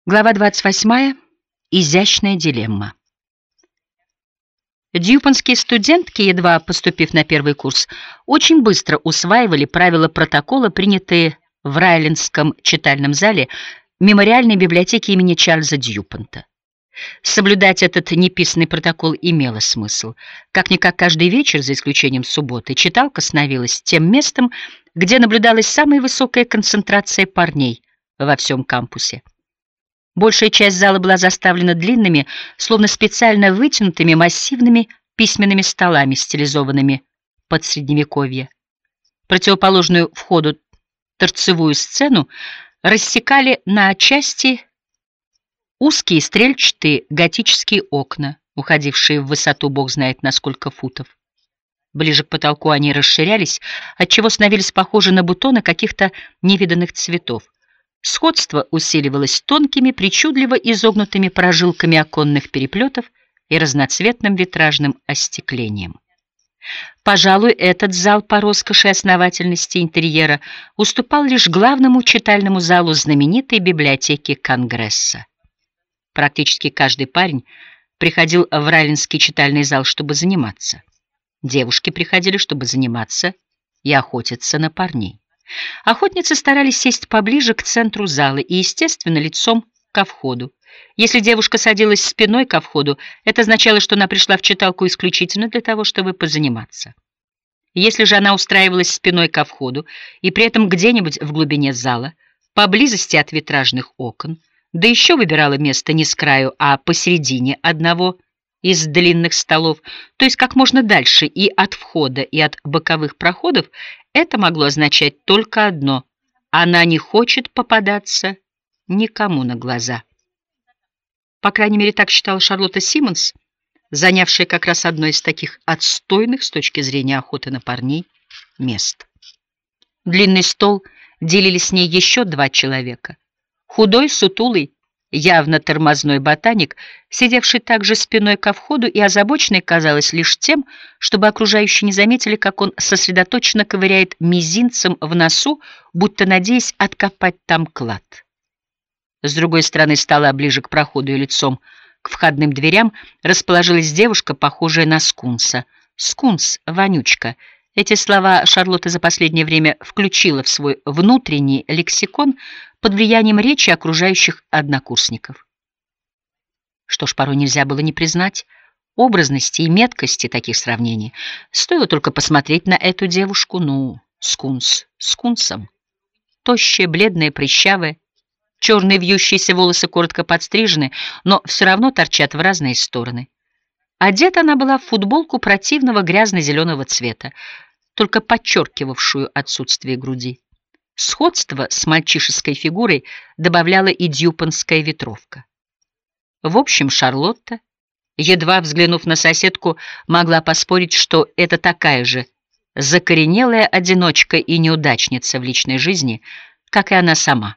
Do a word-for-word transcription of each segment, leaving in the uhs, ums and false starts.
Глава двадцать восьмая. Изящная дилемма. Дьюпонские студентки, едва поступив на первый курс, очень быстро усваивали правила протокола, принятые в Райлендском читальном зале мемориальной библиотеки имени Чарльза Дьюпонта. Соблюдать этот неписанный протокол имело смысл. Как-никак каждый вечер, за исключением субботы, читалка становилась тем местом, где наблюдалась самая высокая концентрация парней во всем кампусе. Большая часть зала была заставлена длинными, словно специально вытянутыми массивными письменными столами, стилизованными под средневековье. Противоположную входу торцевую сцену рассекали на части узкие стрельчатые готические окна, уходившие в высоту бог знает на сколько футов. Ближе к потолку они расширялись, отчего становились похожи на бутоны каких-то невиданных цветов. Сходство усиливалось тонкими, причудливо изогнутыми прожилками оконных переплетов и разноцветным витражным остеклением. Пожалуй, этот зал по роскоши и основательности интерьера уступал лишь главному читальному залу знаменитой библиотеки Конгресса. Практически каждый парень приходил в Райлендский читальный зал, чтобы заниматься. Девушки приходили, чтобы заниматься и охотиться на парней. Охотницы старались сесть поближе к центру зала и, естественно, лицом ко входу. Если девушка садилась спиной ко входу, это означало, что она пришла в читалку исключительно для того, чтобы позаниматься. Если же она устраивалась спиной ко входу и при этом где-нибудь в глубине зала, поблизости от витражных окон, да еще выбирала место не с краю, а посередине одного из длинных столов, то есть как можно дальше и от входа, и от боковых проходов, это могло означать только одно: она не хочет попадаться никому на глаза. По крайней мере, так считала Шарлотта Симмонс, занявшая как раз одно из таких отстойных с точки зрения охоты на парней мест. Длинный стол делили с ней еще два человека. Худой, сутулый, явно тормозной ботаник, сидевший также спиной ко входу и озабоченный, казалось, лишь тем, чтобы окружающие не заметили, как он сосредоточенно ковыряет мизинцем в носу, будто надеясь откопать там клад. С другой стороны стола, ближе к проходу и лицом к входным дверям, расположилась девушка, похожая на скунса. Скунс, вонючка. Эти слова Шарлотта за последнее время включила в свой внутренний лексикон под влиянием речи окружающих однокурсников. Что ж, порой нельзя было не признать образности и меткости таких сравнений. Стоило только посмотреть на эту девушку, ну, скунс, скунсом. Тощая, бледная, прыщавая, черные вьющиеся волосы коротко подстрижены, но все равно торчат в разные стороны. Одета она была в футболку противного грязно-зеленого цвета, только подчеркивавшую отсутствие груди. Сходство с мальчишеской фигурой добавляла и дьюпонская ветровка. В общем, Шарлотта, едва взглянув на соседку, могла поспорить, что это такая же закоренелая одиночка и неудачница в личной жизни, как и она сама.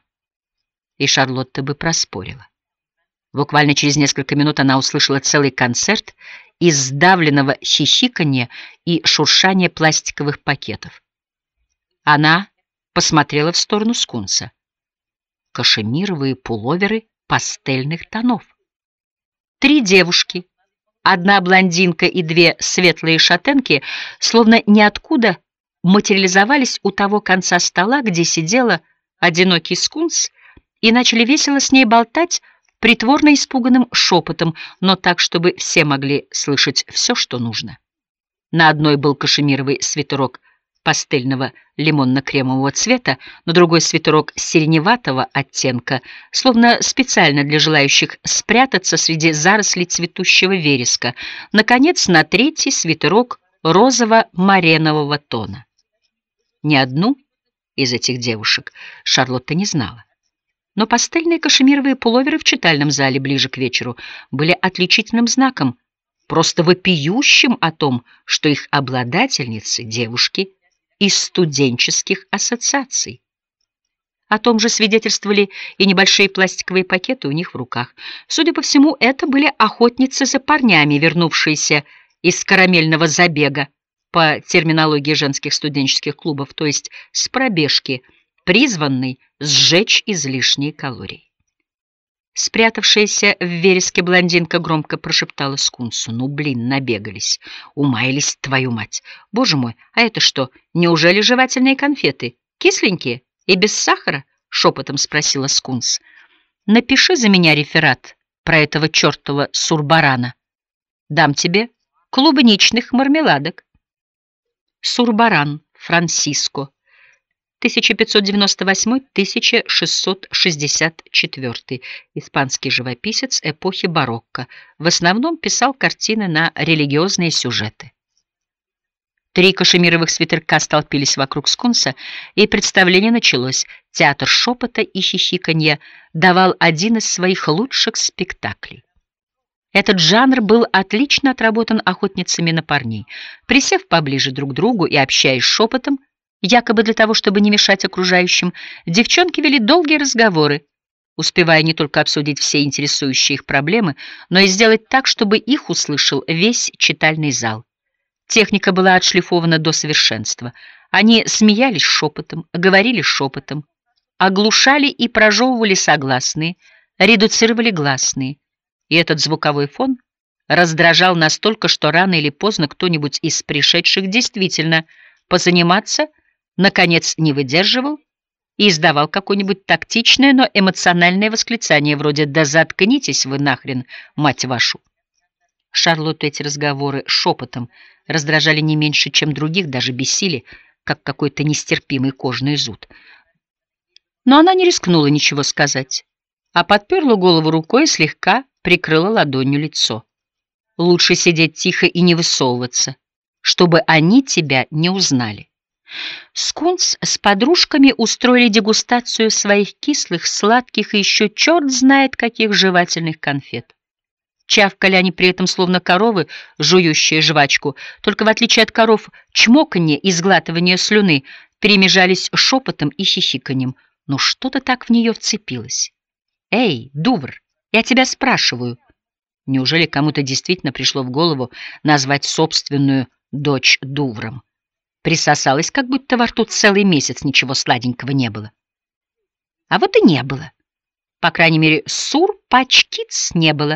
И Шарлотта бы проспорила. Буквально через несколько минут она услышала целый концерт из сдавленного хихиканья и шуршания пластиковых пакетов. Она посмотрела в сторону скунса. Кашемировые пуловеры пастельных тонов. Три девушки, одна блондинка и две светлые шатенки, словно ниоткуда материализовались у того конца стола, где сидела одинокий скунс, и начали весело с ней болтать притворно испуганным шепотом, но так, чтобы все могли слышать все, что нужно. На одной был кашемировый свитерок пастельного лимонно-кремового цвета, на другой свитерок сиреневатого оттенка, словно специально для желающих спрятаться среди зарослей цветущего вереска. Наконец, на третий свитерок розово-маренового тона. Ни одну из этих девушек Шарлотта не знала. Но пастельные кашемировые пуловеры в читальном зале ближе к вечеру были отличительным знаком, просто вопиющим о том, что их обладательницы — девушки из студенческих ассоциаций. О том же свидетельствовали и небольшие пластиковые пакеты у них в руках. Судя по всему, это были охотницы за парнями, вернувшиеся из карамельного забега по терминологии женских студенческих клубов, то есть с пробежки, призванной сжечь излишние калории. Спрятавшаяся в вереске блондинка громко прошептала скунсу. «Ну, блин, набегались. Умаялись, твою мать. Боже мой, а это что, неужели жевательные конфеты? Кисленькие и без сахара?» — шепотом спросила скунс. «Напиши за меня реферат про этого чертова Сурбарана. Дам тебе клубничных мармеладок». Сурбаран Франсиско, тысяча пятьсот девяносто восьмой — тысяча шестьсот шестьдесят четвёртый, испанский живописец эпохи барокко, в основном писал картины на религиозные сюжеты. Три кашемировых свитерка столпились вокруг скунса, и представление началось. Театр шепота и хихиканья давал один из своих лучших спектаклей. Этот жанр был отлично отработан охотницами на парней. Присев поближе друг к другу и общаясь шепотом, якобы для того, чтобы не мешать окружающим, девчонки вели долгие разговоры, успевая не только обсудить все интересующие их проблемы, но и сделать так, чтобы их услышал весь читальный зал. Техника была отшлифована до совершенства. Они смеялись шепотом, говорили шепотом, оглушали и прожевывали согласные, редуцировали гласные. И этот звуковой фон раздражал настолько, что рано или поздно кто-нибудь из пришедших действительно позаниматься наконец не выдерживал и издавал какое-нибудь тактичное, но эмоциональное восклицание вроде «Да заткнитесь вы нахрен, мать вашу!». Шарлотту эти разговоры шепотом раздражали не меньше, чем других, даже бесили, как какой-то нестерпимый кожный зуд. Но она не рискнула ничего сказать, а подперла голову рукой и слегка прикрыла ладонью лицо. Лучше сидеть тихо и не высовываться, чтобы они тебя не узнали. Скунс с подружками устроили дегустацию своих кислых, сладких и еще черт знает каких жевательных конфет. Чавкали они при этом словно коровы, жующие жвачку, только в отличие от коров чмоканье и сглатывание слюны перемежались шепотом и хихиканьем. Ну что-то так в нее вцепилось. «Эй, Дувр, я тебя спрашиваю». Неужели кому-то действительно пришло в голову назвать собственную дочь Дувром? Присосалась, как будто во рту целый месяц ничего сладенького не было. А вот и не было. По крайней мере, сур-пачкиц не было.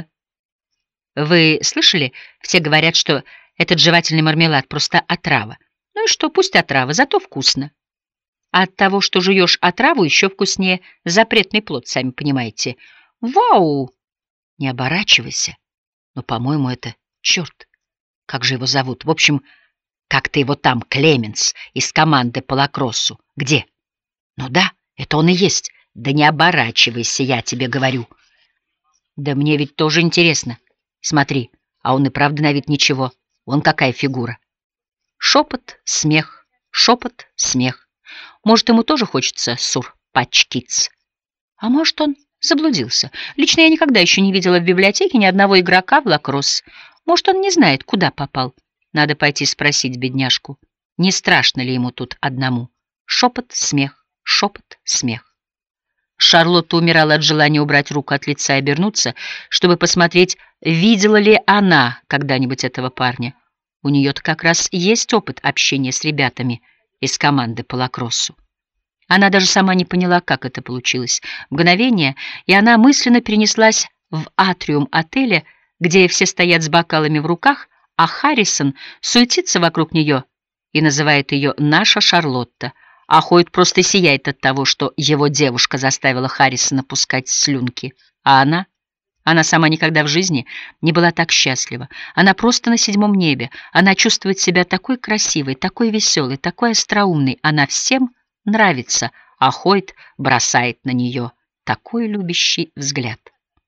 Вы слышали? Все говорят, что этот жевательный мармелад просто отрава. Ну и что, пусть отрава, зато вкусно. А от того, что жуешь отраву, еще вкуснее. Запретный плод, сами понимаете. Вау! Не оборачивайся. Но, по-моему, это черт. Как же его зовут? В общем, как-то его там, Клеменс, из команды по лакроссу. Где? Ну да, это он и есть. Да не оборачивайся, я тебе говорю. Да мне ведь тоже интересно. Смотри, а он и правда на вид ничего. Вон какая фигура. Шепот, смех, шепот, смех. Может, ему тоже хочется сур-пачкиц. А может, он заблудился. Лично я никогда еще не видела в библиотеке ни одного игрока в лакросс. Может, он не знает, куда попал. Надо пойти спросить бедняжку, не страшно ли ему тут одному. Шепот, смех, шепот, смех. Шарлотта умирала от желания убрать руку от лица и обернуться, чтобы посмотреть, видела ли она когда-нибудь этого парня. У нее-то как раз есть опыт общения с ребятами из команды по лакроссу. Она даже сама не поняла, как это получилось. Мгновение, и она мысленно перенеслась в атриум отеля, где все стоят с бокалами в руках, а Харрисон суетится вокруг нее и называет ее «наша Шарлотта», а Хойт просто сияет от того, что его девушка заставила Харрисона пускать слюнки. А она? Она сама никогда в жизни не была так счастлива. Она просто на седьмом небе. Она чувствует себя такой красивой, такой веселой, такой остроумной. Она всем нравится, а Хойт бросает на нее такой любящий взгляд.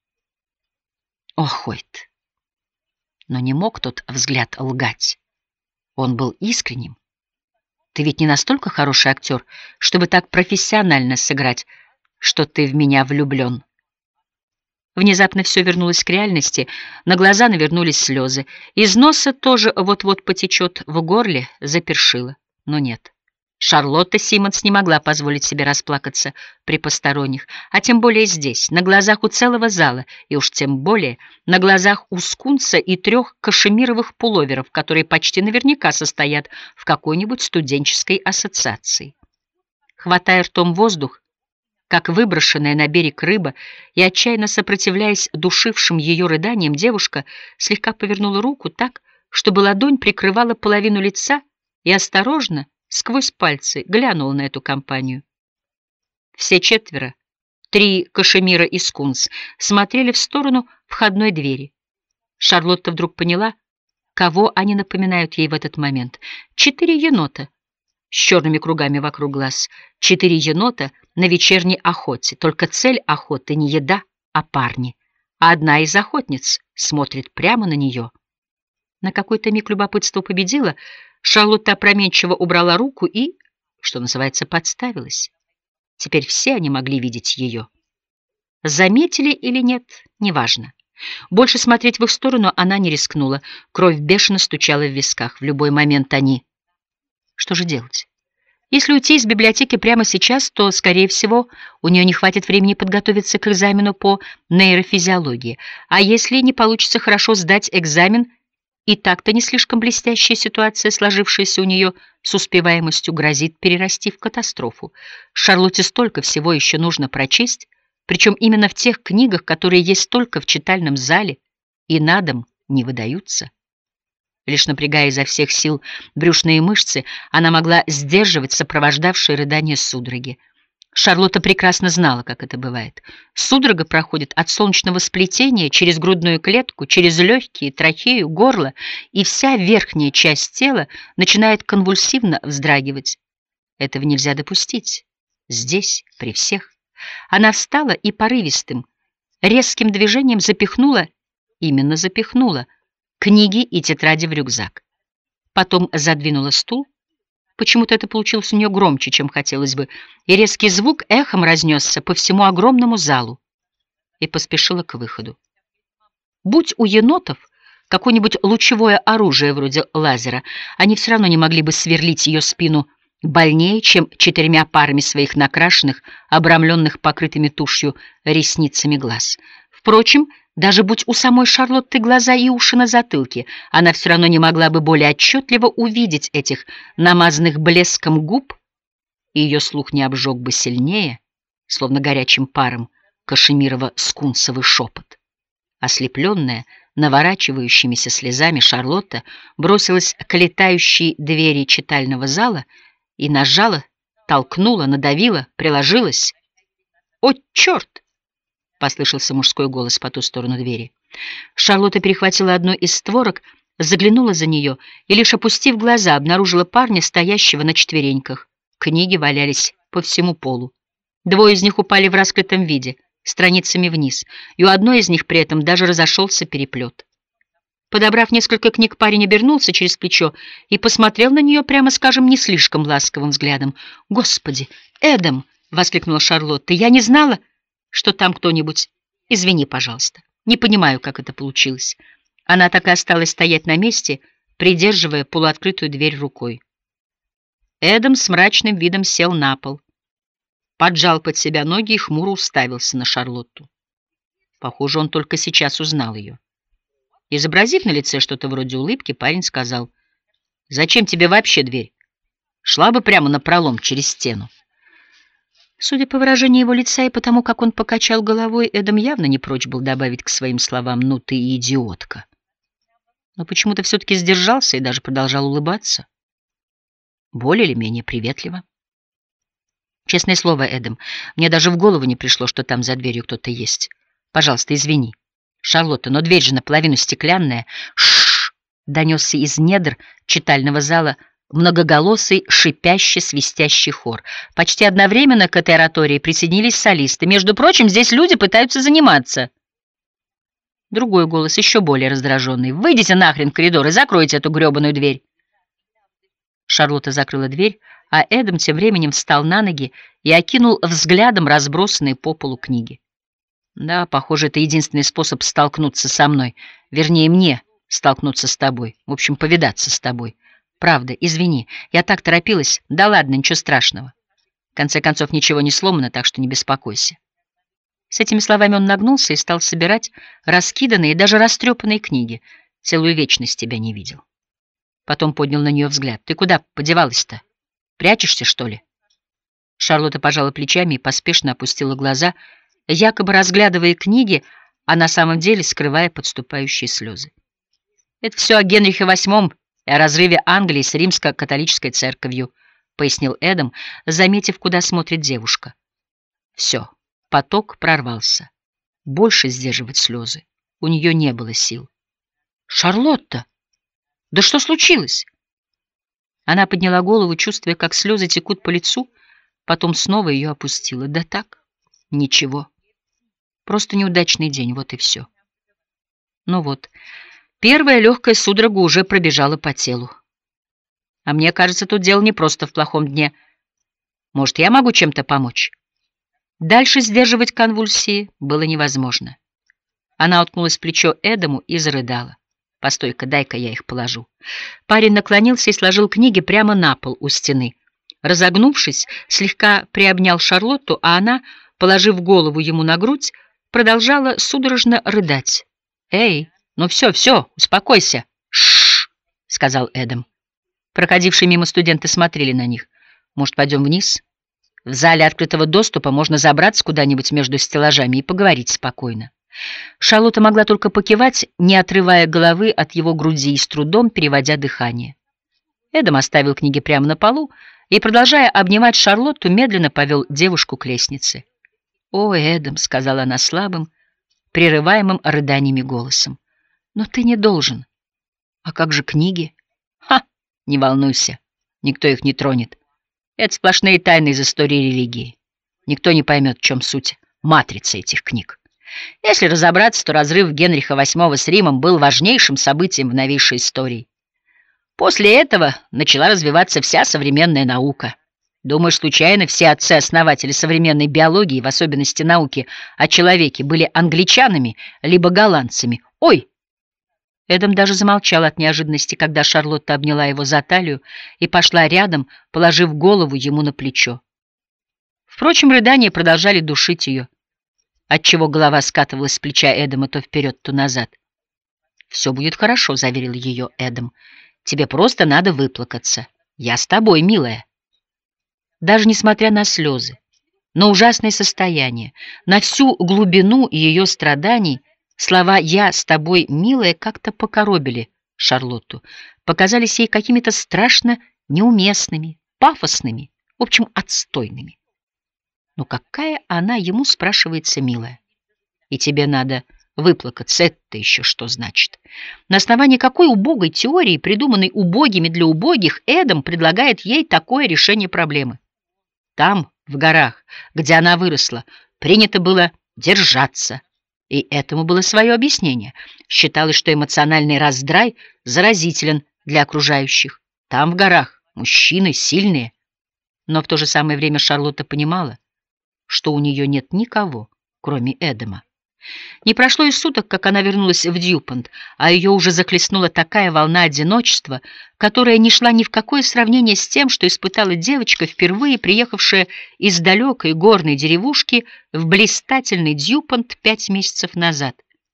О, Хойт! Но не мог тот взгляд лгать. Он был искренним. Ты ведь не настолько хороший актер, чтобы так профессионально сыграть, что ты в меня влюблен. Внезапно все вернулось к реальности, на глаза навернулись слезы. Из носа тоже вот-вот потечет, в горле запершило. Но нет. Шарлотта Симмонс не могла позволить себе расплакаться при посторонних, а тем более здесь, на глазах у целого зала, и уж тем более на глазах у скунса и трех кашемировых пуловеров, которые почти наверняка состоят в какой-нибудь студенческой ассоциации. Хватая ртом воздух, как выброшенная на берег рыба, и, отчаянно сопротивляясь душившим ее рыданиям, девушка слегка повернула руку так, чтобы ладонь прикрывала половину лица, и осторожно, сквозь пальцы, глянула на эту компанию. Все четверо, три кашемира и скунс, смотрели в сторону входной двери. Шарлотта вдруг поняла, кого они напоминают ей в этот момент. Четыре енота с черными кругами вокруг глаз, четыре енота на вечерней охоте, только цель охоты не еда, а парни, а одна из охотниц смотрит прямо на нее. На какой-то миг любопытство победило, Шарлотта опрометчиво убрала руку и, что называется, подставилась. Теперь все они могли видеть ее. Заметили или нет, неважно. Больше смотреть в их сторону она не рискнула. Кровь бешено стучала в висках. В любой момент они... Что же делать? Если уйти из библиотеки прямо сейчас, то, скорее всего, у нее не хватит времени подготовиться к экзамену по нейрофизиологии. А если не получится хорошо сдать экзамен, и так-то не слишком блестящая ситуация, сложившаяся у нее с успеваемостью, грозит перерасти в катастрофу. Шарлотте столько всего еще нужно прочесть, причем именно в тех книгах, которые есть только в читальном зале и на дом не выдаются. Лишь напрягая изо всех сил брюшные мышцы, она могла сдерживать сопровождавшие рыдания судороги. Шарлотта прекрасно знала, как это бывает. Судорога проходит от солнечного сплетения через грудную клетку, через легкие, трахею, горло, и вся верхняя часть тела начинает конвульсивно вздрагивать. Этого нельзя допустить. Здесь, при всех. Она встала и порывистым, резким движением запихнула, именно запихнула, книги и тетради в рюкзак. Потом задвинула стул. Почему-то это получилось у нее громче, чем хотелось бы, и резкий звук эхом разнесся по всему огромному залу, и поспешила к выходу. Будь у енотов какое-нибудь лучевое оружие вроде лазера, они все равно не могли бы сверлить ее спину больнее, чем четырьмя парами своих накрашенных, обрамленных покрытыми тушью ресницами глаз. Впрочем, даже будь у самой Шарлотты глаза и уши на затылке, она все равно не могла бы более отчетливо увидеть этих намазанных блеском губ, и ее слух не обжег бы сильнее, словно горячим паром, кашемирово-скунсовый шепот. Ослепленная, наворачивающимися слезами, Шарлотта бросилась к летающей двери читального зала и нажала, толкнула, надавила, приложилась. «О, черт!» — послышался мужской голос по ту сторону двери. Шарлотта перехватила одну из створок, заглянула за нее и, лишь опустив глаза, обнаружила парня, стоящего на четвереньках. Книги валялись по всему полу. Двое из них упали в раскрытом виде, страницами вниз, и у одной из них при этом даже разошелся переплет. Подобрав несколько книг, парень обернулся через плечо и посмотрел на нее, прямо скажем, не слишком ласковым взглядом. «Господи, Эдам!» — воскликнула Шарлотта. «Я не знала, что там кто-нибудь... Извини, пожалуйста. Не понимаю, как это получилось». Она так и осталась стоять на месте, придерживая полуоткрытую дверь рукой. Эдам с мрачным видом сел на пол, поджал под себя ноги и хмуро уставился на Шарлотту. Похоже, он только сейчас узнал ее. Изобразив на лице что-то вроде улыбки, парень сказал: «Зачем тебе вообще дверь? Шла бы прямо напролом через стену». Судя по выражению его лица и потому, как он покачал головой, Эдам явно не прочь был добавить к своим словам: «Ну ты и идиотка». Но почему-то все-таки сдержался и даже продолжал улыбаться. Более или менее приветливо. «Честное слово, Эдам, мне даже в голову не пришло, что там за дверью кто-то есть. Пожалуйста, извини. Шарлотта, но дверь же наполовину стеклянная». «Ш-ш-ш!» — донесся из недр читального зала многоголосый, шипящий, свистящий хор. Почти одновременно к этой оратории присоединились солисты. «Между прочим, здесь люди пытаются заниматься». Другой голос, еще более раздраженный: «Выйдите нахрен в коридор и закройте эту гребаную дверь». Шарлотта закрыла дверь, а Эдам тем временем встал на ноги и окинул взглядом разбросанные по полу книги. «Да, похоже, это единственный способ столкнуться со мной. Вернее, мне столкнуться с тобой. В общем, повидаться с тобой. Правда, извини, я так торопилась. Да ладно, ничего страшного. В конце концов, ничего не сломано, так что не беспокойся». С этими словами он нагнулся и стал собирать раскиданные, даже растрепанные книги. «Целую вечность тебя не видел». Потом поднял на нее взгляд. «Ты куда подевалась-то? Прячешься, что ли?» Шарлотта пожала плечами и поспешно опустила глаза, якобы разглядывая книги, а на самом деле скрывая подступающие слезы. «Это все о Генрихе восьмом и о разрыве Англии с римско-католической церковью», — пояснил Эдам, заметив, куда смотрит девушка. Все, поток прорвался. Больше сдерживать слезы у нее не было сил. «Шарлотта! Да что случилось?» Она подняла голову, чувствуя, как слезы текут по лицу, потом снова ее опустила. «Да так, ничего. Просто неудачный день, вот и все». Ну вот, первая легкая судорога уже пробежала по телу. «А мне кажется, тут дело не просто в плохом дне. Может, я могу чем-то помочь?» Дальше сдерживать конвульсии было невозможно. Она уткнулась в плечо Эдаму и зарыдала. «Постой-ка, дай-ка я их положу». Парень наклонился и сложил книги прямо на пол у стены. Разогнувшись, слегка приобнял Шарлотту, а она, положив голову ему на грудь, продолжала судорожно рыдать. «Эй, ну все, все, успокойся!» «Ш-ш-ш!» — сказал Эдам. Проходившие мимо студенты смотрели на них. «Может, пойдем вниз? В зале открытого доступа можно забраться куда-нибудь между стеллажами и поговорить спокойно». Шарлотта могла только покивать, не отрывая головы от его груди и с трудом переводя дыхание. Эдам оставил книги прямо на полу и, продолжая обнимать Шарлотту, медленно повел девушку к лестнице. «О, Эдам», — сказала она слабым, прерываемым рыданиями голосом, — «но ты не должен». «А как же книги?» «Ха! Не волнуйся, никто их не тронет. Это сплошные тайны из истории религии. Никто не поймет, в чем суть матрицы этих книг. Если разобраться, то разрыв Генриха восьмого с Римом был важнейшим событием в новейшей истории. После этого начала развиваться вся современная наука. Думаешь, случайно все отцы-основатели современной биологии, в особенности науки о человеке, были англичанами либо голландцами? Ой!» Эдам даже замолчал от неожиданности, когда Шарлотта обняла его за талию и пошла рядом, положив голову ему на плечо. Впрочем, рыдания продолжали душить ее, отчего голова скатывалась с плеча Эдама то вперед, то назад. «Все будет хорошо», — заверил ее Эдам. «Тебе просто надо выплакаться. Я с тобой, милая». Даже несмотря на слезы, на ужасное состояние, на всю глубину ее страданий, слова «я с тобой, милая» как-то покоробили Шарлотту, показались ей какими-то страшно неуместными, пафосными, в общем, отстойными. Ну какая она ему, спрашивается, милая? И тебе надо выплакаться, это еще что значит? На основании какой убогой теории, придуманной убогими для убогих, Эдам предлагает ей такое решение проблемы? Там, в горах, где она выросла, принято было держаться, и этому было свое объяснение. Считалось, что эмоциональный раздрай заразителен для окружающих. Там, в горах, мужчины сильные. Но в то же самое время Шарлотта понимала, что у нее нет никого, кроме Эдама. Не прошло и суток, как она вернулась в Дьюпонт, а ее уже захлестнула такая волна одиночества, которая не шла ни в какое сравнение с тем, что испытала девочка, впервые приехавшая из далекой горной деревушки в блистательный Дьюпонт пять месяцев назад.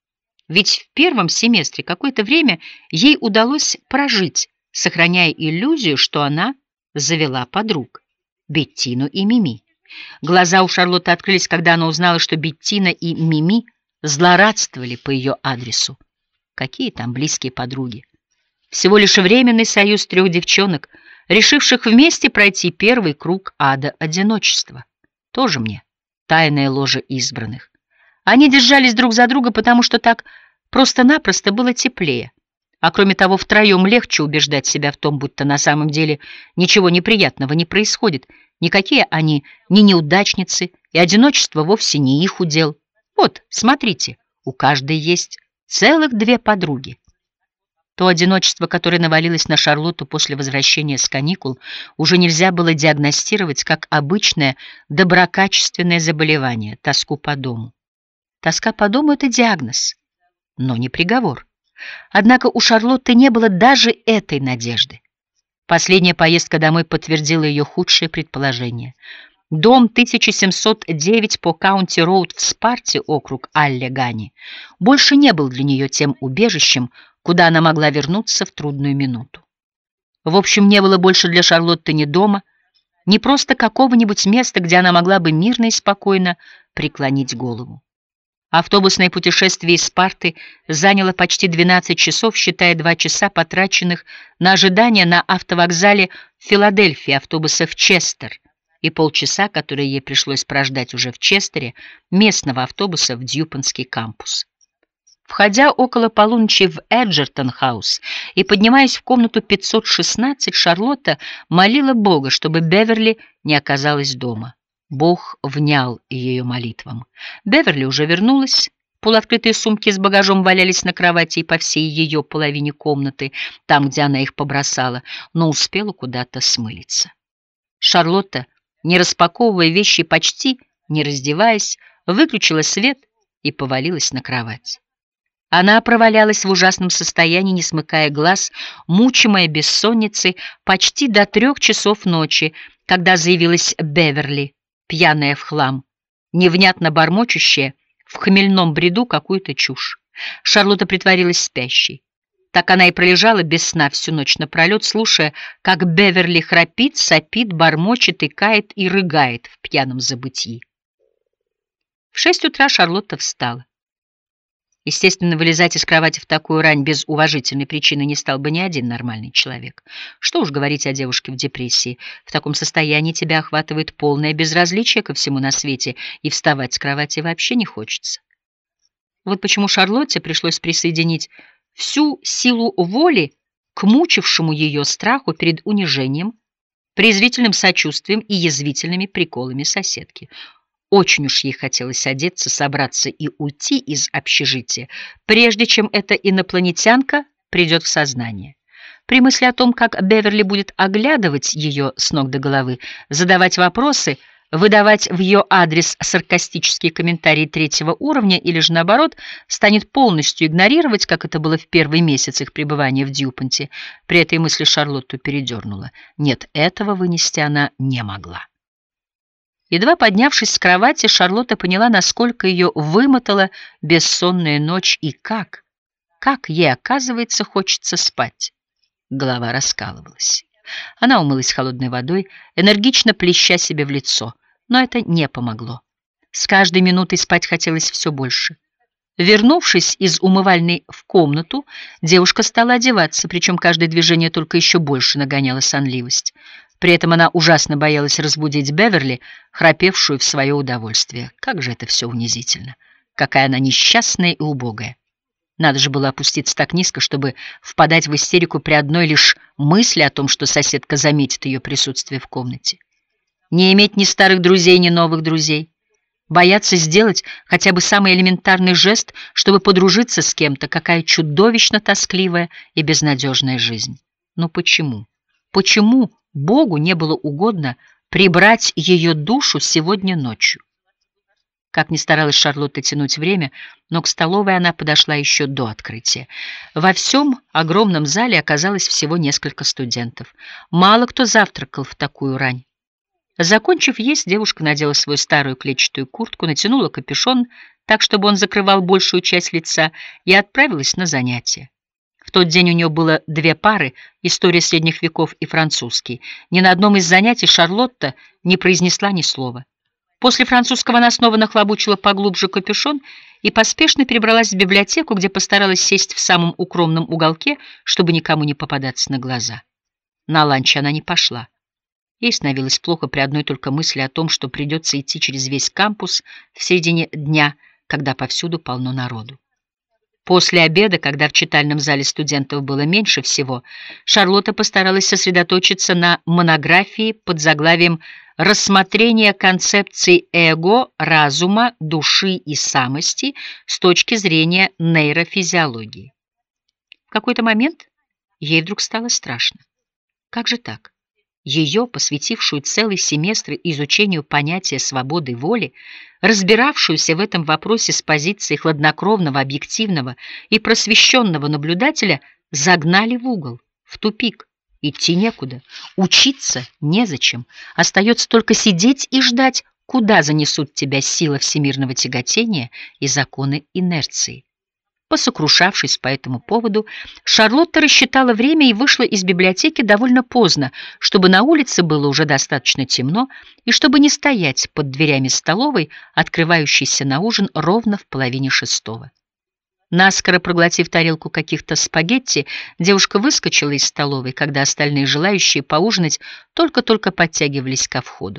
Ведь в первом семестре какое-то время ей удалось прожить, сохраняя иллюзию, что она завела подруг — Беттину и Мими. Глаза у Шарлотты открылись, когда она узнала, что Беттина и Мими злорадствовали по ее адресу. Какие там близкие подруги? Всего лишь временный союз трех девчонок, решивших вместе пройти первый круг ада одиночества. Тоже мне тайное ложе избранных. Они держались друг за друга, потому что так просто-напросто было теплее. А кроме того, втроем легче убеждать себя в том, будто на самом деле ничего неприятного не происходит. Никакие они не неудачницы, и одиночество вовсе не их удел. Вот, смотрите, у каждой есть целых две подруги. То одиночество, которое навалилось на Шарлотту после возвращения с каникул, уже нельзя было диагностировать как обычное доброкачественное заболевание, тоску по дому. Тоска по дому — это диагноз, но не приговор. Однако у Шарлотты не было даже этой надежды. Последняя поездка домой подтвердила ее худшее предположение. Дом тысяча семьсот девять по Каунти-Роуд в Спарте, округ Аллегани, больше не был для нее тем убежищем, куда она могла вернуться в трудную минуту. В общем, не было больше для Шарлотты ни дома, не просто какого-нибудь места, где она могла бы мирно и спокойно преклонить голову. Автобусное путешествие из Спарты заняло почти двенадцать часов, считая два часа, потраченных на ожидание на автовокзале в Филадельфии автобуса в Честер, и полчаса, которые ей пришлось прождать уже в Честере, местного автобуса в Дьюпонский кампус. Входя около полуночи в Эджертон-хаус и поднимаясь в комнату пятьсот шестнадцать, Шарлотта молила Бога, чтобы Беверли не оказалась дома. Бог внял ее молитвам. Беверли уже вернулась. Полуоткрытые сумки с багажом валялись на кровати и по всей ее половине комнаты, там, где она их побросала, но успела куда-то смылиться. Шарлотта, не распаковывая вещи, почти не раздеваясь, выключила свет и повалилась на кровать. Она провалялась в ужасном состоянии, не смыкая глаз, мучимая бессонницей почти до трех часов ночи, когда заявилась Беверли, пьяная в хлам, невнятно бормочущая в хмельном бреду какую-то чушь. Шарлотта притворилась спящей. Так она и пролежала без сна всю ночь напролет, слушая, как Беверли храпит, сопит, бормочет, икает и рыгает в пьяном забытьи. В шесть утра Шарлотта встала. Естественно, вылезать из кровати в такую рань без уважительной причины не стал бы ни один нормальный человек. Что уж говорить о девушке в депрессии. В таком состоянии тебя охватывает полное безразличие ко всему на свете, и вставать с кровати вообще не хочется. Вот почему Шарлотте пришлось присоединить всю силу воли к мучившему ее страху перед унижением, презрительным сочувствием и язвительными приколами соседки. Очень уж ей хотелось одеться, собраться и уйти из общежития, прежде чем эта инопланетянка придет в сознание. При мысли о том, как Беверли будет оглядывать ее с ног до головы, задавать вопросы, выдавать в ее адрес саркастические комментарии третьего уровня или же, наоборот, станет полностью игнорировать, как это было в первый месяц их пребывания в Дьюпонте, при этой мысли Шарлотту передернула. Нет, этого вынести она не могла. Едва поднявшись с кровати, Шарлотта поняла, насколько ее вымотала бессонная ночь и как, как ей, оказывается, хочется спать. Голова раскалывалась. Она умылась холодной водой, энергично плеща себе в лицо, но это не помогло. С каждой минутой спать хотелось все больше. Вернувшись из умывальной в комнату, девушка стала одеваться, причем каждое движение только еще больше нагоняло сонливость. При этом она ужасно боялась разбудить Беверли, храпевшую в свое удовольствие. Как же это все унизительно! Какая она несчастная и убогая! Надо же было опуститься так низко, чтобы впадать в истерику при одной лишь мысли о том, что соседка заметит ее присутствие в комнате. Не иметь ни старых друзей, ни новых друзей. Бояться сделать хотя бы самый элементарный жест, чтобы подружиться с кем-то. Какая чудовищно тоскливая и безнадежная жизнь. Но почему? Почему Богу не было угодно прибрать ее душу сегодня ночью? Как ни старалась Шарлотта тянуть время, но к столовой она подошла еще до открытия. Во всем огромном зале оказалось всего несколько студентов. Мало кто завтракал в такую рань. Закончив есть, девушка надела свою старую клетчатую куртку, натянула капюшон так, чтобы он закрывал большую часть лица, и отправилась на занятия. В тот день у нее было две пары — история средних веков и французский. Ни на одном из занятий Шарлотта не произнесла ни слова. После французского она снова нахлобучила поглубже капюшон и поспешно перебралась в библиотеку, где постаралась сесть в самом укромном уголке, чтобы никому не попадаться на глаза. На ланч она не пошла. Ей становилось плохо при одной только мысли о том, что придется идти через весь кампус в середине дня, когда повсюду полно народу. После обеда, когда в читальном зале студентов было меньше всего, Шарлотта постаралась сосредоточиться на монографии под заглавием «Рассмотрение концепций эго, разума, души и самости с точки зрения нейрофизиологии». В какой-то момент ей вдруг стало страшно. Как же так? Ее, посвятившую целый семестр изучению понятия свободы воли, разбиравшуюся в этом вопросе с позиции хладнокровного, объективного и просвещенного наблюдателя, загнали в угол, в тупик. Идти некуда, учиться незачем, остается только сидеть и ждать, куда занесут тебя сила всемирного тяготения и законы инерции. Посокрушавшись по этому поводу, Шарлотта рассчитала время и вышла из библиотеки довольно поздно, чтобы на улице было уже достаточно темно и чтобы не стоять под дверями столовой, открывающейся на ужин ровно в половине шестого. Наскоро проглотив тарелку каких-то спагетти, девушка выскочила из столовой, когда остальные желающие поужинать только-только подтягивались ко входу.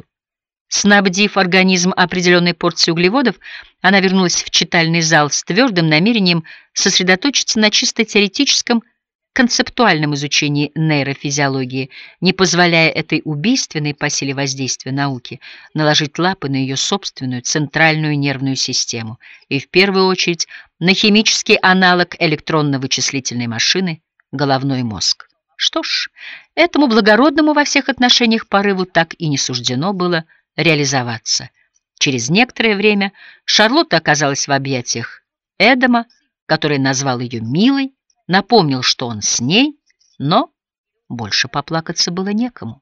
Снабдив организм определенной порцией углеводов, она вернулась в читальный зал с твердым намерением сосредоточиться на чисто теоретическом, концептуальном изучении нейрофизиологии, не позволяя этой убийственной по силе воздействия науки наложить лапы на ее собственную центральную нервную систему и, в первую очередь, на химический аналог электронно-вычислительной машины — головной мозг. Что ж, этому благородному во всех отношениях порыву так и не суждено было реализоваться. Через некоторое время Шарлотта оказалась в объятиях Эдама, который назвал ее милой, напомнил, что он с ней, но больше поплакаться было некому.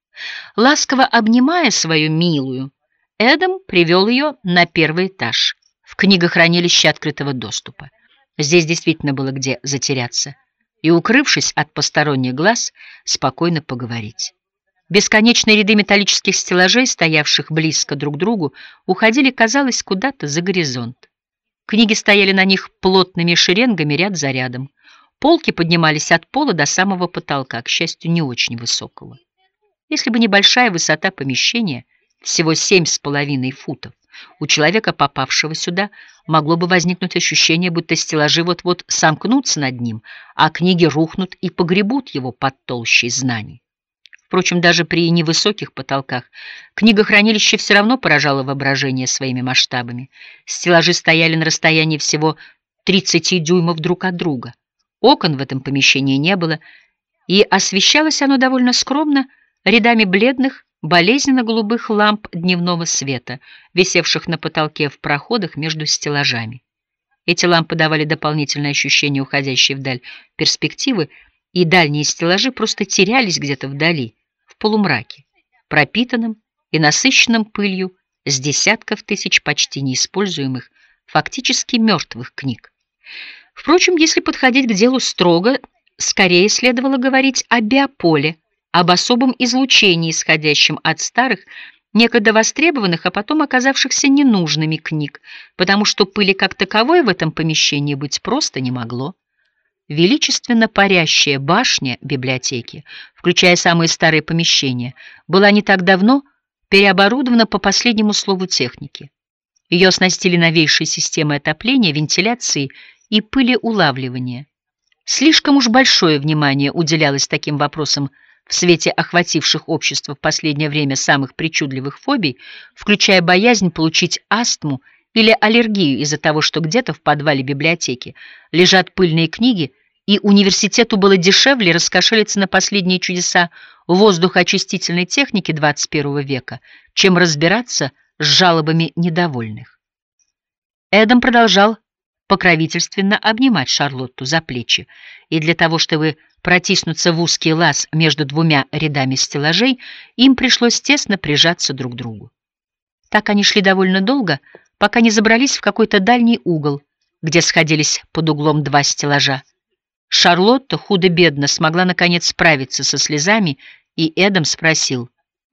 Ласково обнимая свою милую, Эдам привел ее на первый этаж, в книгохранилище открытого доступа. Здесь действительно было где затеряться и, укрывшись от посторонних глаз, спокойно поговорить. Бесконечные ряды металлических стеллажей, стоявших близко друг к другу, уходили, казалось, куда-то за горизонт. Книги стояли на них плотными шеренгами ряд за рядом. Полки поднимались от пола до самого потолка, к счастью, не очень высокого. Если бы небольшая высота помещения, всего семь с половиной футов, у человека, попавшего сюда, могло бы возникнуть ощущение, будто стеллажи вот-вот сомкнутся над ним, а книги рухнут и погребут его под толщей знаний. Впрочем, даже при невысоких потолках книгохранилище все равно поражало воображение своими масштабами. Стеллажи стояли на расстоянии всего тридцати дюймов друг от друга. Окон в этом помещении не было, и освещалось оно довольно скромно рядами бледных, болезненно-голубых ламп дневного света, висевших на потолке в проходах между стеллажами. Эти лампы давали дополнительное ощущение уходящей вдаль перспективы, и дальние стеллажи просто терялись где-то вдали, в полумраке, пропитанном и насыщенном пылью с десятков тысяч почти неиспользуемых, фактически мертвых книг. Впрочем, если подходить к делу строго, скорее следовало говорить о биополе, об особом излучении, исходящем от старых, некогда востребованных, а потом оказавшихся ненужными книг, потому что пыли как таковой в этом помещении быть просто не могло. Величественно парящая башня библиотеки, включая самые старые помещения, была не так давно переоборудована по последнему слову техники. Ее оснастили новейшей системой отопления, вентиляции и пылеулавливания. Слишком уж большое внимание уделялось таким вопросам в свете охвативших общество в последнее время самых причудливых фобий, включая боязнь получить астму или аллергию из-за того, что где-то в подвале библиотеки лежат пыльные книги, и университету было дешевле раскошелиться на последние чудеса воздухоочистительной техники двадцать первого века, чем разбираться с жалобами недовольных. Эдам продолжал покровительственно обнимать Шарлотту за плечи, и для того, чтобы протиснуться в узкий лаз между двумя рядами стеллажей, им пришлось тесно прижаться друг к другу. Так они шли довольно долго, пока не забрались в какой-то дальний угол, где сходились под углом два стеллажа. Шарлотта худо-бедно смогла наконец справиться со слезами, и Эдам спросил: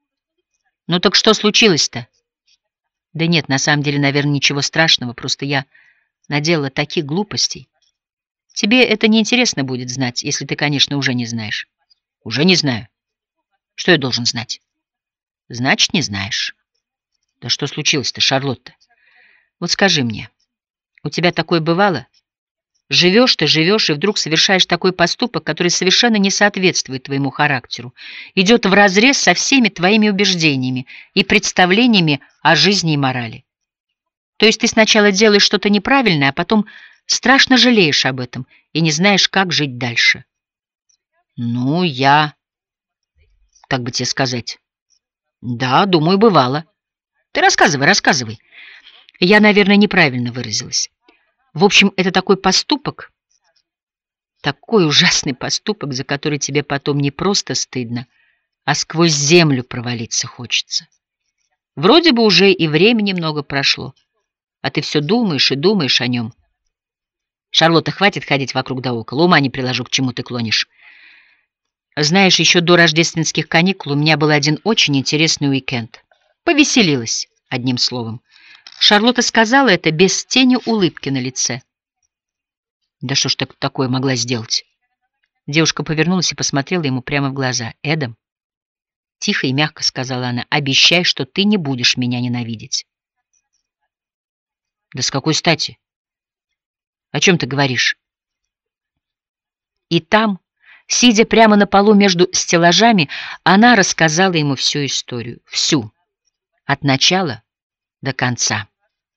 «Ну так что случилось-то?» «Да нет, на самом деле, наверное, ничего страшного, просто я наделала таких глупостей. Тебе это неинтересно будет знать, если ты, конечно, уже не знаешь». «Уже не знаю. Что я должен знать?» «Значит, не знаешь». «Да что случилось-то, Шарлотта? Вот скажи мне, у тебя такое бывало? Живешь ты, живешь, и вдруг совершаешь такой поступок, который совершенно не соответствует твоему характеру, идет вразрез со всеми твоими убеждениями и представлениями о жизни и морали. То есть ты сначала делаешь что-то неправильное, а потом страшно жалеешь об этом и не знаешь, как жить дальше». «Ну, я... как бы тебе сказать? Да, думаю, бывало. Ты рассказывай, рассказывай». Я, наверное, неправильно выразилась. В общем, это такой поступок, такой ужасный поступок, за который тебе потом не просто стыдно, а сквозь землю провалиться хочется. Вроде бы уже и времени много прошло, а ты все думаешь и думаешь о нем. Шарлотта, хватит ходить вокруг да около, ума не приложу, к чему ты клонишь. Знаешь, еще до рождественских каникул у меня был один очень интересный уикенд. Повеселилась, одним словом. Шарлотта сказала это без тени улыбки на лице. Да что ж так такое могла сделать? Девушка повернулась и посмотрела ему прямо в глаза. «Эдам», — тихо и мягко сказала она, — «обещай, что ты не будешь меня ненавидеть». «Да с какой стати? О чем ты говоришь?» И там, сидя прямо на полу между стеллажами, она рассказала ему всю историю. Всю. От начала до конца.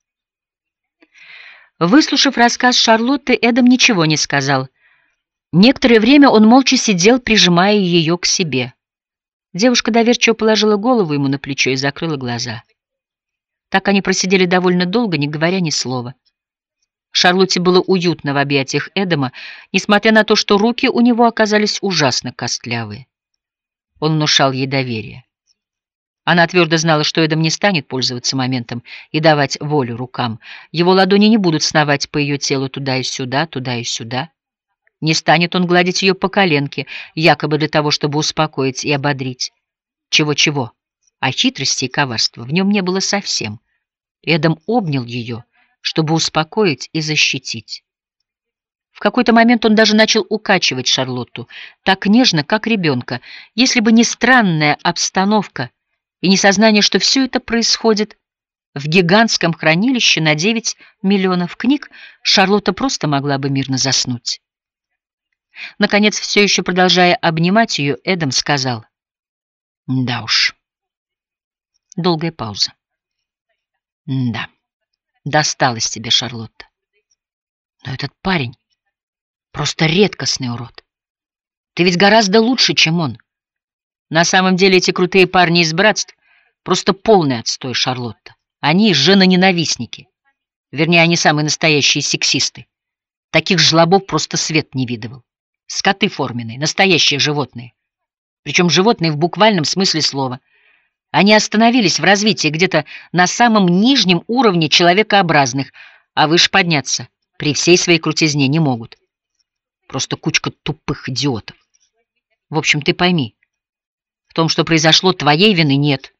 Выслушав рассказ Шарлотты, Эдам ничего не сказал. Некоторое время он молча сидел, прижимая ее к себе. Девушка доверчиво положила голову ему на плечо и закрыла глаза. Так они просидели довольно долго, не говоря ни слова. Шарлотте было уютно в объятиях Эдама, несмотря на то, что руки у него оказались ужасно костлявые. Он внушал ей доверие. Она твердо знала, что Эдам не станет пользоваться моментом и давать волю рукам. Его ладони не будут сновать по ее телу туда и сюда, туда и сюда. Не станет он гладить ее по коленке, якобы для того, чтобы успокоить и ободрить. Чего-чего, а хитрости и коварства в нем не было совсем. Эдам обнял ее, чтобы успокоить и защитить. В какой-то момент он даже начал укачивать Шарлотту, так нежно, как ребенка. Если бы не странная обстановка и не сознание, что все это происходит в гигантском хранилище на девять миллионов книг, Шарлотта просто могла бы мирно заснуть. Наконец, все еще продолжая обнимать ее, Эдам сказал: «Да уж». Долгая пауза. «Да, досталось тебе, Шарлотта. Но этот парень просто редкостный урод. Ты ведь гораздо лучше, чем он. На самом деле эти крутые парни из братств просто полный отстой, Шарлотта. Они женоненавистники. Вернее, они самые настоящие сексисты. Таких жлобов просто свет не видывал. Скоты форменные, настоящие животные. Причем животные в буквальном смысле слова. Они остановились в развитии где-то на самом нижнем уровне человекообразных, а выше подняться при всей своей крутизне не могут. Просто кучка тупых идиотов. В общем, ты пойми, в том, что произошло, твоей вины нет.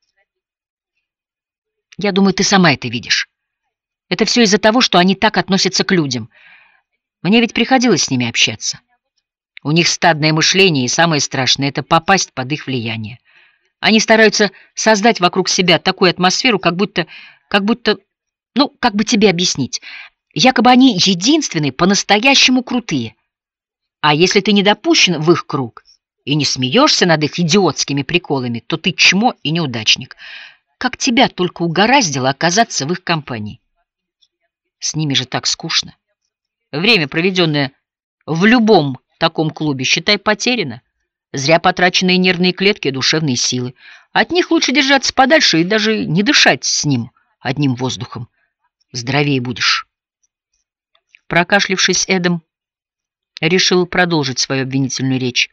Я думаю, ты сама это видишь. Это все из-за того, что они так относятся к людям. Мне ведь приходилось с ними общаться. У них стадное мышление, и самое страшное — это попасть под их влияние. Они стараются создать вокруг себя такую атмосферу, как будто, как будто, ну, как бы тебе объяснить, якобы они единственные, по-настоящему крутые. А если ты не допущен в их круг и не смеешься над их идиотскими приколами, то ты чмо и неудачник. Как тебя только угораздило оказаться в их компании. С ними же так скучно. Время, проведенное в любом таком клубе, считай, потеряно. Зря потраченные нервные клетки и душевные силы. От них лучше держаться подальше и даже не дышать с ним одним воздухом. Здоровее будешь. Прокашлившись, Эдам решил продолжить свою обвинительную речь.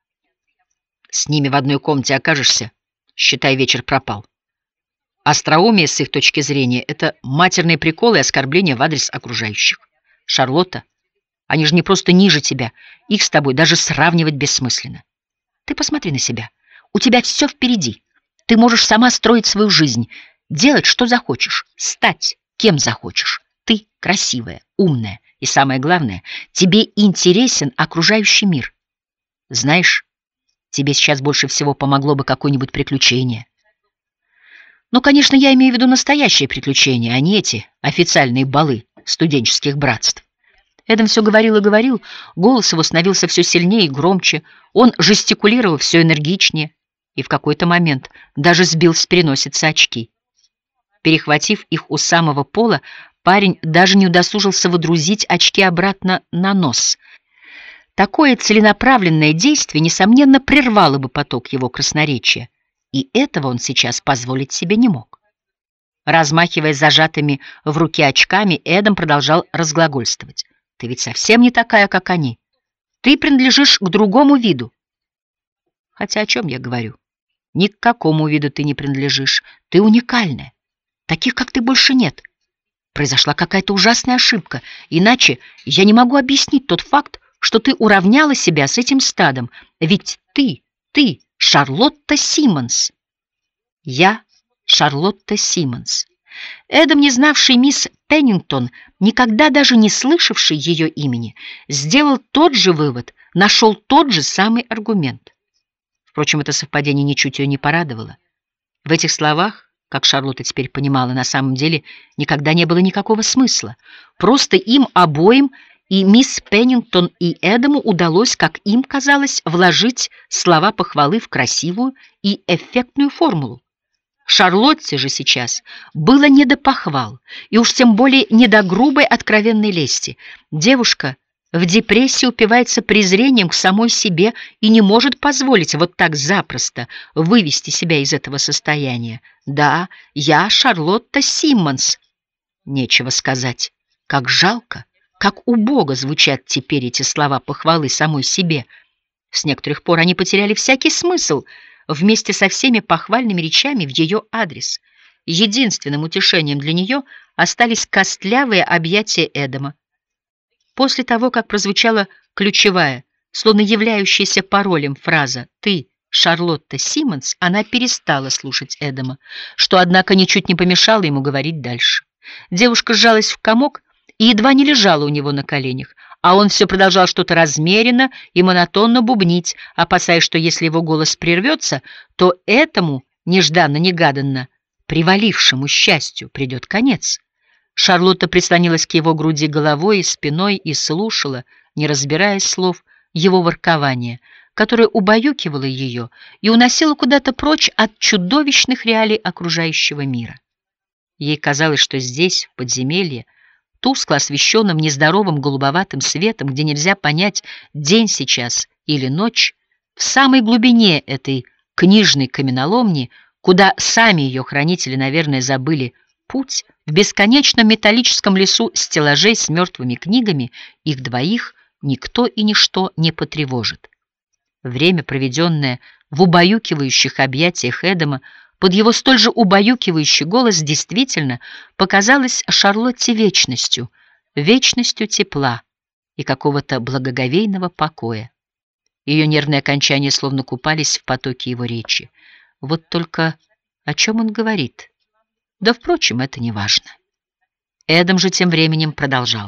С ними в одной комнате окажешься, считай, вечер пропал. Остроумие, с их точки зрения, это матерные приколы и оскорбления в адрес окружающих. Шарлотта, они же не просто ниже тебя, их с тобой даже сравнивать бессмысленно. Ты посмотри на себя. У тебя все впереди. Ты можешь сама строить свою жизнь, делать, что захочешь, стать кем захочешь. Ты красивая, умная, и самое главное, тебе интересен окружающий мир. Знаешь, тебе сейчас больше всего помогло бы какое-нибудь приключение. Ну, конечно, я имею в виду настоящие приключения, а не эти официальные балы студенческих братств. Эдам все говорил и говорил, голос его становился все сильнее и громче, он жестикулировал все энергичнее и в какой-то момент даже сбил с переносицы очки. Перехватив их у самого пола, парень даже не удосужился водрузить очки обратно на нос. Такое целенаправленное действие, несомненно, прервало бы поток его красноречия, и этого он сейчас позволить себе не мог. Размахивая зажатыми в руке очками, Эдам продолжал разглагольствовать. Ты ведь совсем не такая, как они. Ты принадлежишь к другому виду. Хотя о чем я говорю? Ни к какому виду ты не принадлежишь. Ты уникальная. Таких, как ты, больше нет. Произошла какая-то ужасная ошибка, иначе я не могу объяснить тот факт, что ты уравняла себя с этим стадом, ведь ты, ты Шарлотта Симмонс. Я Шарлотта Симмонс. Эдам, не знавший мисс Пеннингтон, никогда даже не слышавший ее имени, сделал тот же вывод, нашел тот же самый аргумент. Впрочем, это совпадение ничуть ее не порадовало. В этих словах, как Шарлотта теперь понимала, на самом деле никогда не было никакого смысла. Просто им обоим, и мисс Пеннингтон, и Эдаму, удалось, как им казалось, вложить слова похвалы в красивую и эффектную формулу. Шарлотте же сейчас было не до похвал, и уж тем более не до грубой откровенной лести. Девушка в депрессии упивается презрением к самой себе и не может позволить вот так запросто вывести себя из этого состояния. Да, я Шарлотта Симмонс. Нечего сказать. Как жалко, как убого звучат теперь эти слова похвалы самой себе. С некоторых пор они потеряли всякий смысл вместе со всеми похвальными речами в ее адрес. Единственным утешением для нее остались костлявые объятия Эдама. После того, как прозвучала ключевая, словно являющаяся паролем фраза «Ты, Шарлотта Симмонс», она перестала слушать Эдама, что, однако, ничуть не помешало ему говорить дальше. Девушка сжалась в комок и едва не лежала у него на коленях, а он все продолжал что-то размеренно и монотонно бубнить, опасаясь, что если его голос прервется, то этому нежданно-негаданно привалившему счастью придет конец. Шарлотта прислонилась к его груди головой и спиной и слушала, не разбирая слов, его воркования, которое убаюкивало ее и уносило куда-то прочь от чудовищных реалий окружающего мира. Ей казалось, что здесь, в подземелье, тускло освещенном нездоровым голубоватым светом, где нельзя понять, день сейчас или ночь, в самой глубине этой книжной каменоломни, куда сами ее хранители, наверное, забыли путь, в бесконечном металлическом лесу стеллажей с мертвыми книгами, их двоих никто и ничто не потревожит. Время, проведенное в убаюкивающих объятиях Эдама, под его столь же убаюкивающий голос, действительно показалось Шарлотте вечностью, вечностью тепла и какого-то благоговейного покоя. Ее нервные окончания словно купались в потоке его речи. Вот только о чем он говорит? Да, впрочем, это не важно. Эдам же тем временем продолжал.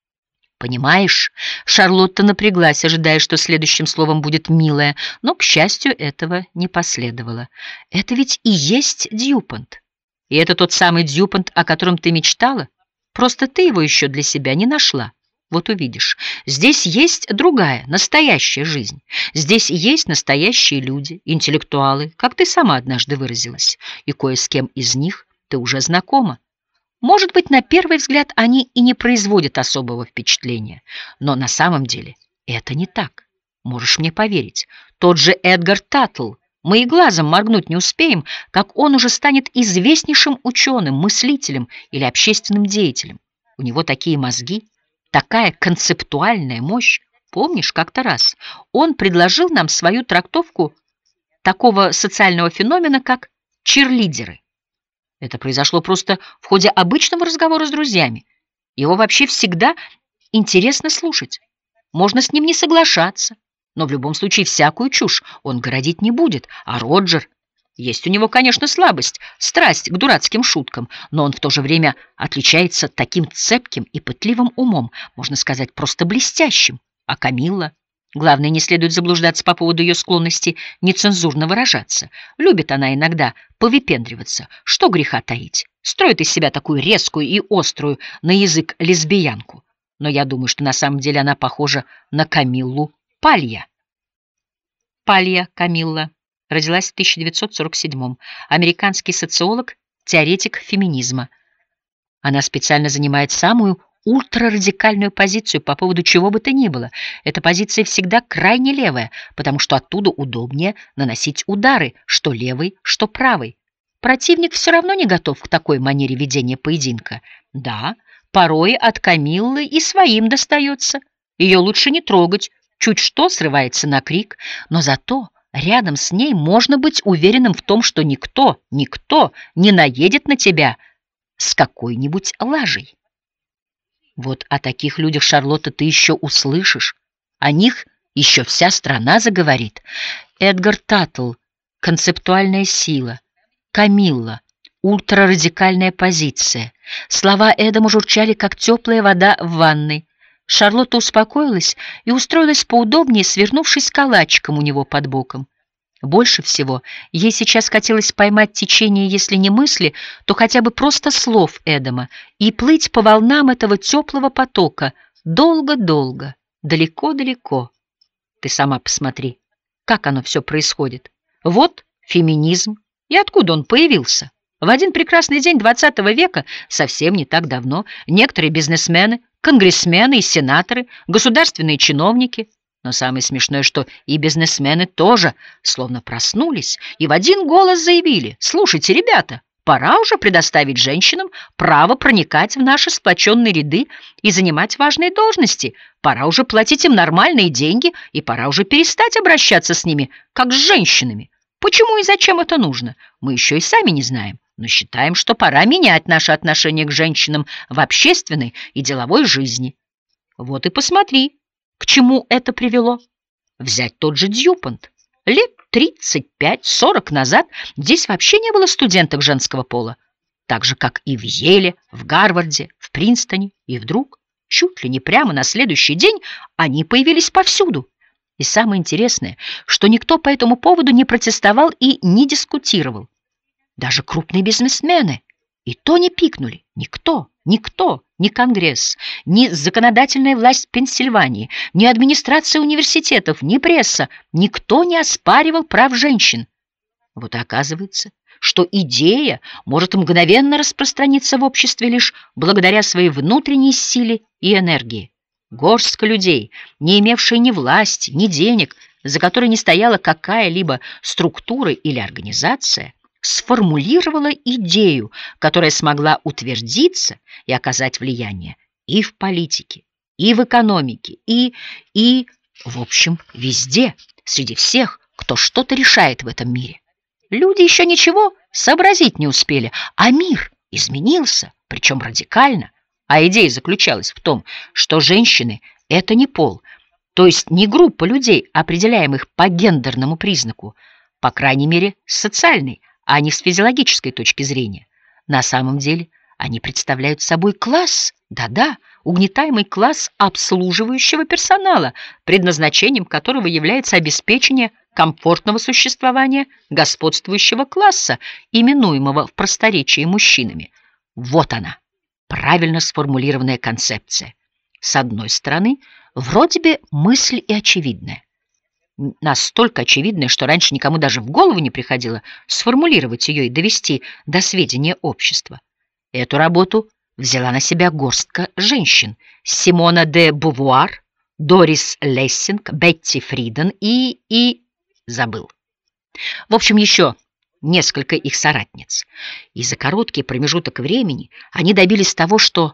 «Понимаешь?» Шарлотта напряглась, ожидая, что следующим словом будет «милая», но, к счастью, этого не последовало. «Это ведь и есть Дьюпонт. И это тот самый Дьюпонт, о котором ты мечтала? Просто ты его еще для себя не нашла. Вот увидишь. Здесь есть другая, настоящая жизнь. Здесь есть настоящие люди, интеллектуалы, как ты сама однажды выразилась, и кое с кем из них ты уже знакома. Может быть, на первый взгляд они и не производят особого впечатления, но на самом деле это не так. Можешь мне поверить. Тот же Эдгар Таттл, мы и глазом моргнуть не успеем, как он уже станет известнейшим ученым, мыслителем или общественным деятелем. У него такие мозги, такая концептуальная мощь. Помнишь, как-то раз он предложил нам свою трактовку такого социального феномена, как чирлидеры. Это произошло просто в ходе обычного разговора с друзьями. Его вообще всегда интересно слушать. Можно с ним не соглашаться, но в любом случае всякую чушь он городить не будет. А Роджер, есть у него, конечно, слабость, страсть к дурацким шуткам, но он в то же время отличается таким цепким и пытливым умом, можно сказать, просто блестящим. А Камилла? Главное, не следует заблуждаться по поводу ее склонности нецензурно выражаться. Любит она иногда повыпендриваться. Что греха таить? Строит из себя такую резкую и острую на язык лесбиянку. Но я думаю, что на самом деле она похожа на Камиллу Палья. Палья Камилла родилась в тысяча девятьсот сорок седьмом. Американский социолог, теоретик феминизма. Она специально занимает самую ультрарадикальную позицию по поводу чего бы то ни было. Эта позиция всегда крайне левая, потому что оттуда удобнее наносить удары, что левый, что правый. Противник все равно не готов к такой манере ведения поединка. Да, порой от Камиллы и своим достается. Ее лучше не трогать, чуть что срывается на крик, но зато рядом с ней можно быть уверенным в том, что никто, никто не наедет на тебя с какой-нибудь лажей. Вот о таких людях, Шарлотта, ты еще услышишь. О них еще вся страна заговорит. Эдгар Таттл, концептуальная сила. Камилла, ультрарадикальная позиция. Слова Эдама журчали, как теплая вода в ванной. Шарлотта успокоилась и устроилась поудобнее, свернувшись калачиком у него под боком. Больше всего ей сейчас хотелось поймать течение, если не мысли, то хотя бы просто слов Эдама и плыть по волнам этого теплого потока долго-долго, далеко-далеко. Ты сама посмотри, как оно все происходит. Вот феминизм. И откуда он появился? В один прекрасный день двадцатого века, совсем не так давно, некоторые бизнесмены, конгрессмены и сенаторы, государственные чиновники, но самое смешное, что и бизнесмены тоже словно проснулись и в один голос заявили: «Слушайте, ребята, пора уже предоставить женщинам право проникать в наши сплоченные ряды и занимать важные должности, пора уже платить им нормальные деньги и пора уже перестать обращаться с ними, как с женщинами. Почему и зачем это нужно, мы еще и сами не знаем, но считаем, что пора менять наше отношение к женщинам в общественной и деловой жизни». Вот и посмотри, к чему это привело. Взять тот же Дьюпонт. Лет тридцать пять сорок назад здесь вообще не было студенток женского пола, так же, как и в Йеле, в Гарварде, в Принстоне, и вдруг, чуть ли не прямо на следующий день, они появились повсюду. И самое интересное, что никто по этому поводу не протестовал и не дискутировал. Даже крупные бизнесмены и то не пикнули. Никто, никто, ни Конгресс, ни законодательная власть Пенсильвании, ни администрация университетов, ни пресса, никто не оспаривал прав женщин. Вот и оказывается, что идея может мгновенно распространиться в обществе лишь благодаря своей внутренней силе и энергии. Горстка людей, не имевшая ни власти, ни денег, за которой не стояла какая-либо структура или организация, сформулировала идею, которая смогла утвердиться и оказать влияние и в политике, и в экономике, и, и, в общем, везде, среди всех, кто что-то решает в этом мире. Люди еще ничего сообразить не успели, а мир изменился, причем радикально. А идея заключалась в том, что женщины — это не пол, то есть не группа людей, определяемых по гендерному признаку, по крайней мере, с социальной, а не с физиологической точки зрения. На самом деле они представляют собой класс, да-да, угнетаемый класс обслуживающего персонала, предназначением которого является обеспечение комфортного существования господствующего класса, именуемого в просторечии мужчинами. Вот она, правильно сформулированная концепция. С одной стороны, вроде бы мысль и очевидная. Настолько очевидная, что раньше никому даже в голову не приходило сформулировать ее и довести до сведения общества. Эту работу взяла на себя горстка женщин: Симона де Бувуар, Дорис Лессинг, Бетти Фриден и... и... забыл. В общем, еще несколько их соратниц. И за короткий промежуток времени они добились того, что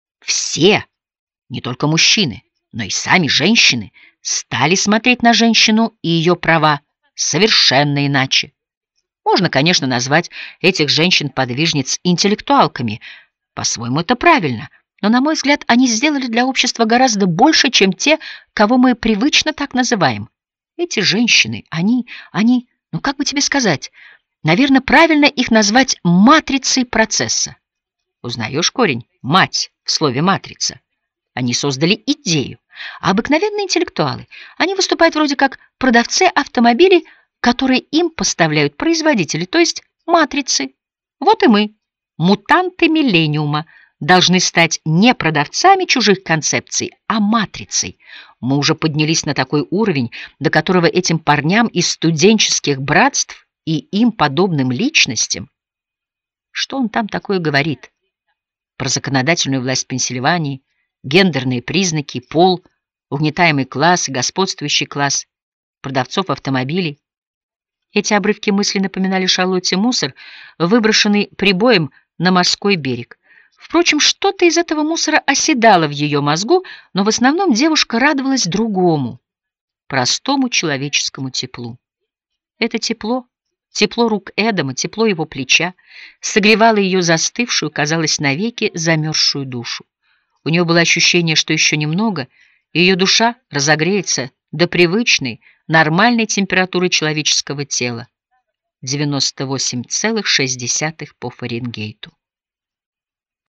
все, не только мужчины, но и сами женщины, стали смотреть на женщину и ее права совершенно иначе. Можно, конечно, назвать этих женщин-подвижниц интеллектуалками. По-своему, это правильно. Но, на мой взгляд, они сделали для общества гораздо больше, чем те, кого мы привычно так называем. Эти женщины, они, они, ну как бы тебе сказать, наверное, правильно их назвать матрицей процесса. Узнаешь корень? Мать в слове «матрица». Они создали идею. А обыкновенные интеллектуалы, они выступают вроде как продавцы автомобилей, которые им поставляют производители, то есть матрицы. Вот и мы, мутанты миллениума, должны стать не продавцами чужих концепций, а матрицей. Мы уже поднялись на такой уровень, до которого этим парням из студенческих братств и им подобным личностям... Что он там такое говорит? Про законодательную власть Пенсильвании, гендерные признаки, пол, угнетаемый класс, господствующий класс, продавцов автомобилей. Эти обрывки мысли напоминали Шарлотте мусор, выброшенный прибоем на морской берег. Впрочем, что-то из этого мусора оседало в ее мозгу, но в основном девушка радовалась другому, простому человеческому теплу. Это тепло Тепло рук Эдама, тепло его плеча согревало ее застывшую, казалось, навеки замерзшую душу. У нее было ощущение, что еще немного, и ее душа разогреется до привычной, нормальной температуры человеческого тела — девяносто восемь целых шесть десятых по Фаренгейту.